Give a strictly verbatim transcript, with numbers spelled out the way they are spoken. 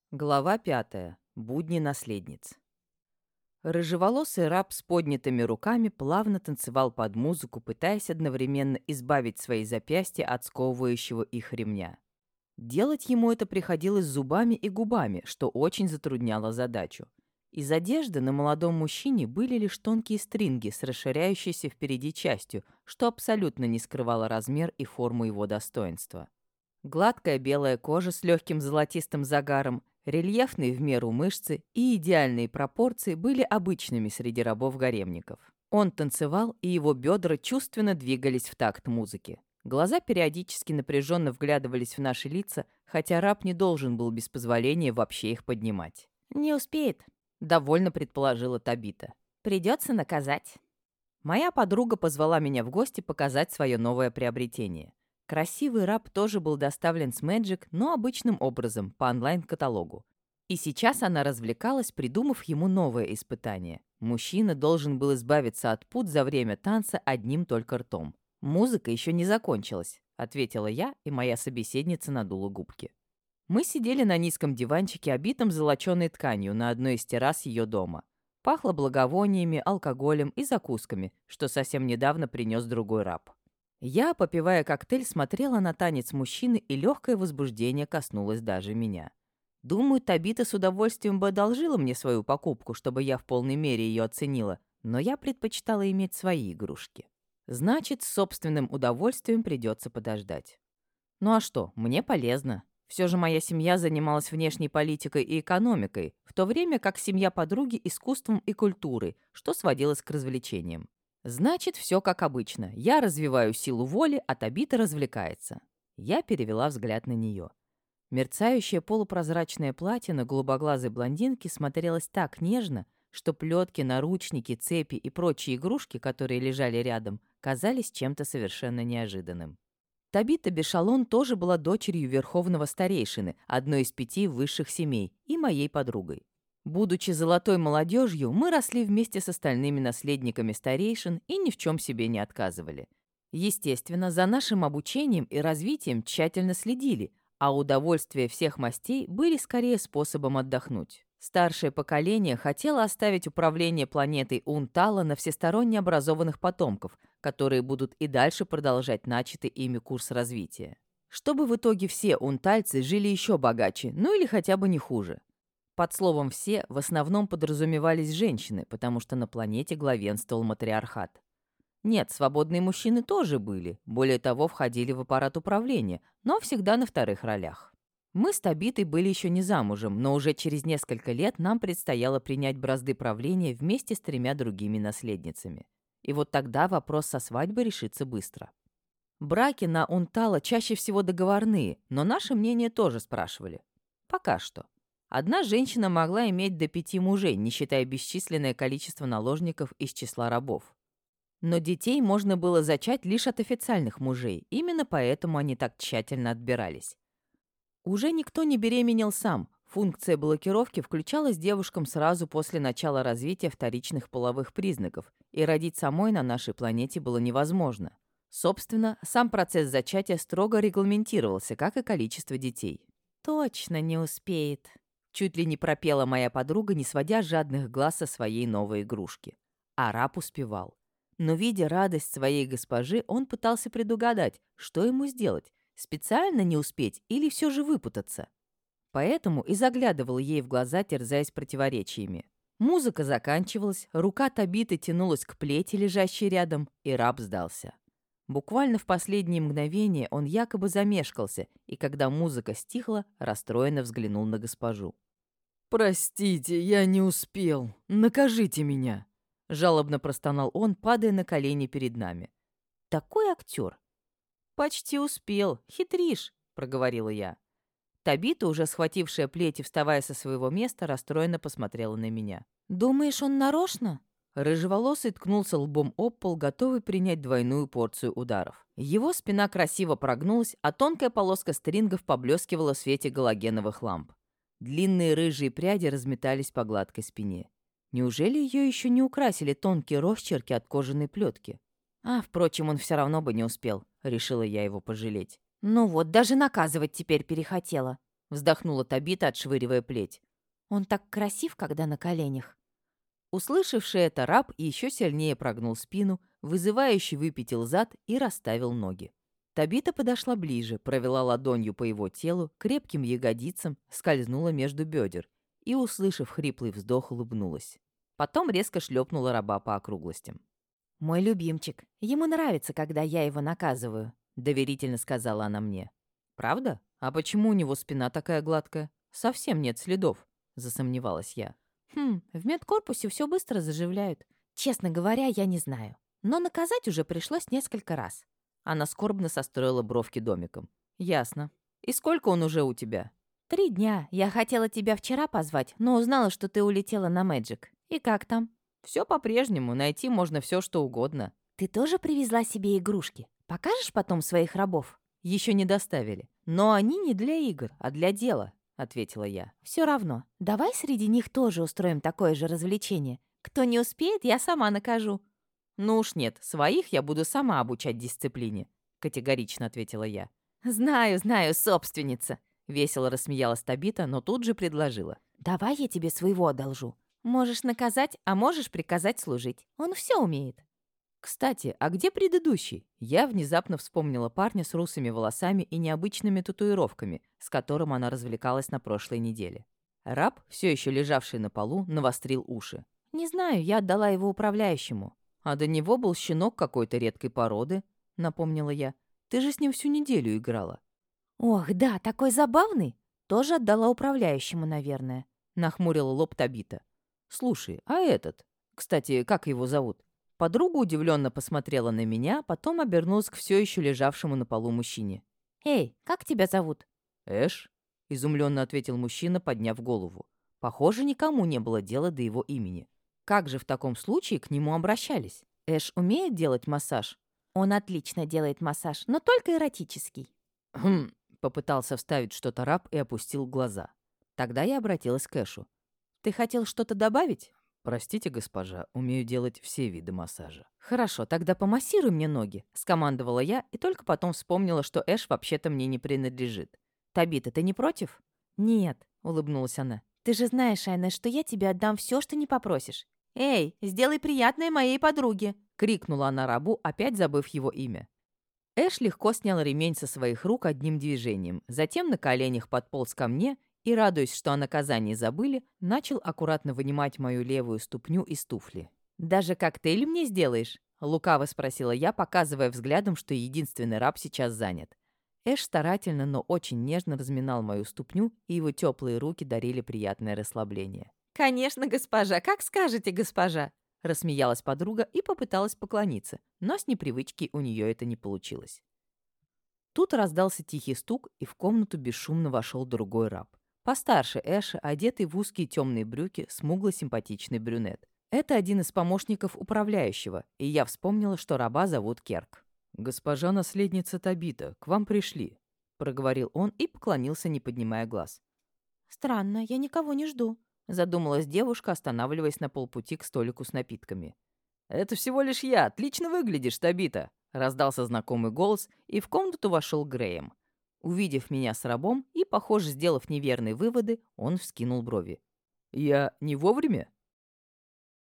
Глава пятая. Будни наследниц. Рыжеволосый раб с поднятыми руками плавно танцевал под музыку, пытаясь одновременно избавить свои запястья от сковывающего их ремня. Делать ему это приходилось зубами и губами, что очень затрудняло задачу. Из одежды на молодом мужчине были лишь тонкие стринги с расширяющейся впереди частью, что абсолютно не скрывало размер и форму его достоинства. Гладкая белая кожа с легким золотистым загаром, рельефные в меру мышцы и идеальные пропорции были обычными среди рабов-гаремников. Он танцевал, и его бедра чувственно двигались в такт музыки. Глаза периодически напряженно вглядывались в наши лица, хотя раб не должен был без позволения вообще их поднимать. «Не успеет», — довольно предположила Табита. «Придется наказать». Моя подруга позвала меня в гости показать свое новое приобретение. Красивый раб тоже был доставлен с Magic, но обычным образом, по онлайн-каталогу. И сейчас она развлекалась, придумав ему новое испытание. Мужчина должен был избавиться от пут за время танца одним только ртом. «Музыка еще не закончилась», — ответила я, и моя собеседница надула губки. Мы сидели на низком диванчике, обитом золоченой тканью, на одной из террас ее дома. Пахло благовониями, алкоголем и закусками, что совсем недавно принес другой раб. Я, попивая коктейль, смотрела на танец мужчины, и легкое возбуждение коснулось даже меня. Думаю, Табита с удовольствием бы одолжила мне свою покупку, чтобы я в полной мере ее оценила, но я предпочитала иметь свои игрушки. Значит, с собственным удовольствием придется подождать. Ну а что, мне полезно. Все же моя семья занималась внешней политикой и экономикой, в то время как семья подруги — искусством и культурой, что сводилось к развлечениям. Значит, все как обычно. Я развиваю силу воли, а Табита развлекается. Я перевела взгляд на нее. Мерцающее полупрозрачное платье на голубоглазой блондинке смотрелось так нежно, что плетки, наручники, цепи и прочие игрушки, которые лежали рядом, казались чем-то совершенно неожиданным. Табита Бешалон тоже была дочерью верховного старейшины, одной из пяти высших семей, и моей подругой. Будучи золотой молодежью, мы росли вместе с остальными наследниками старейшин и ни в чем себе не отказывали. Естественно, за нашим обучением и развитием тщательно следили, а удовольствия всех мастей были скорее способом отдохнуть. Старшее поколение хотело оставить управление планетой Унтала на всесторонне образованных потомков, которые будут и дальше продолжать начатый ими курс развития. Чтобы в итоге все унтальцы жили еще богаче, ну или хотя бы не хуже. Под словом «все» в основном подразумевались женщины, потому что на планете главенствовал матриархат. Нет, свободные мужчины тоже были, более того, входили в аппарат управления, но всегда на вторых ролях. Мы с Табитой были еще не замужем, но уже через несколько лет нам предстояло принять бразды правления вместе с тремя другими наследницами. И вот тогда вопрос со свадьбой решится быстро. Браки на Унтала чаще всего договорные, но наше мнение тоже спрашивали. Пока что. Одна женщина могла иметь до пяти мужей, не считая бесчисленное количество наложников из числа рабов. Но детей можно было зачать лишь от официальных мужей, именно поэтому они так тщательно отбирались. Уже никто не беременел сам, функция блокировки включалась девушкам сразу после начала развития вторичных половых признаков, и родить самой на нашей планете было невозможно. Собственно, сам процесс зачатия строго регламентировался, как и количество детей. «Точно не успеет», — чуть ли не пропела моя подруга, не сводя жадных глаз со своей новой игрушки. А раб успевал. Но, видя радость своей госпожи, он пытался предугадать, что ему сделать, специально не успеть или все же выпутаться. Поэтому и заглядывал ей в глаза, терзаясь противоречиями. Музыка заканчивалась, рука Табиты тянулась к плети, лежащей рядом, и раб сдался. Буквально в последние мгновения он якобы замешкался, и когда музыка стихла, расстроенно взглянул на госпожу. «Простите, я не успел. Накажите меня!» Жалобно простонал он, падая на колени перед нами. «Такой актер!» «Почти успел. Хитришь», — проговорила я. Табита, уже схватившая плеть и вставая со своего места, расстроенно посмотрела на меня. «Думаешь, он нарочно?» Рыжеволосый ткнулся лбом об пол, готовый принять двойную порцию ударов. Его спина красиво прогнулась, а тонкая полоска стрингов поблескивала в свете галогеновых ламп. Длинные рыжие пряди разметались по гладкой спине. Неужели ее еще не украсили тонкие росчерки от кожаной плетки? А, впрочем, он все равно бы не успел, решила я его пожалеть. «Ну вот, даже наказывать теперь перехотела». — вздохнула Табита, отшвыривая плеть. Он так красив, когда на коленях. Услышавший это, раб еще сильнее прогнул спину, вызывающе выпятил зад и расставил ноги. Табита подошла ближе, провела ладонью по его телу, крепким ягодицам, скользнула между бедер и, услышав хриплый вздох, улыбнулась. Потом резко шлепнула раба по округлостям. «Мой любимчик. Ему нравится, когда я его наказываю», — доверительно сказала она мне. «Правда? А почему у него спина такая гладкая? Совсем нет следов», — засомневалась я. «Хм, в медкорпусе все быстро заживляют. Честно говоря, я не знаю. Но наказать уже пришлось несколько раз». Она скорбно состроила бровки домиком. «Ясно. И сколько он уже у тебя?» «Три дня. Я хотела тебя вчера позвать, но узнала, что ты улетела на Мэджик. И как там?» «Все по-прежнему. Найти можно все, что угодно». «Ты тоже привезла себе игрушки? Покажешь потом своих рабов?» «Еще не доставили. Но они не для игр, а для дела», — ответила я. «Все равно. Давай среди них тоже устроим такое же развлечение. Кто не успеет, я сама накажу». «Ну уж нет, своих я буду сама обучать дисциплине», — категорично ответила я. «Знаю, знаю, собственница», — весело рассмеялась Табита, но тут же предложила. «Давай я тебе своего одолжу. Можешь наказать, а можешь приказать служить. Он все умеет». «Кстати, а где предыдущий?» Я внезапно вспомнила парня с русыми волосами и необычными татуировками, с которым она развлекалась на прошлой неделе. Раб, все еще лежавший на полу, навострил уши. «Не знаю, я отдала его управляющему». «А до него был щенок какой-то редкой породы», — напомнила я. «Ты же с ним всю неделю играла». «Ох, да, такой забавный. Тоже отдала управляющему, наверное», — нахмурила лоб Табита. «Слушай, а этот? Кстати, как его зовут?» Подруга удивленно посмотрела на меня, потом обернулась к все еще лежавшему на полу мужчине. «Эй, как тебя зовут?» «Эш», — изумленно ответил мужчина, подняв голову. Похоже, никому не было дела до его имени. Как же в таком случае к нему обращались? Эш умеет делать массаж? «Он отлично делает массаж, но только эротический». «Хм», — попытался вставить что-то раб и опустил глаза. Тогда я обратилась к Эшу. «Ты хотел что-то добавить?» «Простите, госпожа, умею делать все виды массажа». «Хорошо, тогда помассируй мне ноги», — скомандовала я и только потом вспомнила, что Эш вообще-то мне не принадлежит. «Табита, ты не против?» «Нет», — улыбнулась она. «Ты же знаешь, Айна, что я тебе отдам все, что не попросишь». «Эй, сделай приятное моей подруге!» — крикнула она рабу, опять забыв его имя. Эш легко снял ремень со своих рук одним движением, затем на коленях подполз ко мне и, радуясь, что о наказании забыли, начал аккуратно вынимать мою левую ступню из туфли. «Даже коктейль мне сделаешь?» — лукаво спросила я, показывая взглядом, что единственный раб сейчас занят. Эш старательно, но очень нежно разминал мою ступню, и его теплые руки дарили приятное расслабление. «Конечно, госпожа, как скажете, госпожа!» Рассмеялась подруга и попыталась поклониться, но с непривычки у нее это не получилось. Тут раздался тихий стук, и в комнату бесшумно вошел другой раб. Постарше Эша, одетый в узкие темные брюки, смугло-симпатичный брюнет. Это один из помощников управляющего, и я вспомнила, что раба зовут Керк. «Госпожа наследница Табита, к вам пришли», — проговорил он и поклонился, не поднимая глаз. «Странно, я никого не жду», — задумалась девушка, останавливаясь на полпути к столику с напитками. «Это всего лишь я. Отлично выглядишь, Табита!» — раздался знакомый голос, и в комнату вошел Грэем. Увидев меня с рабом и, похоже, сделав неверные выводы, он вскинул брови. «Я не вовремя?»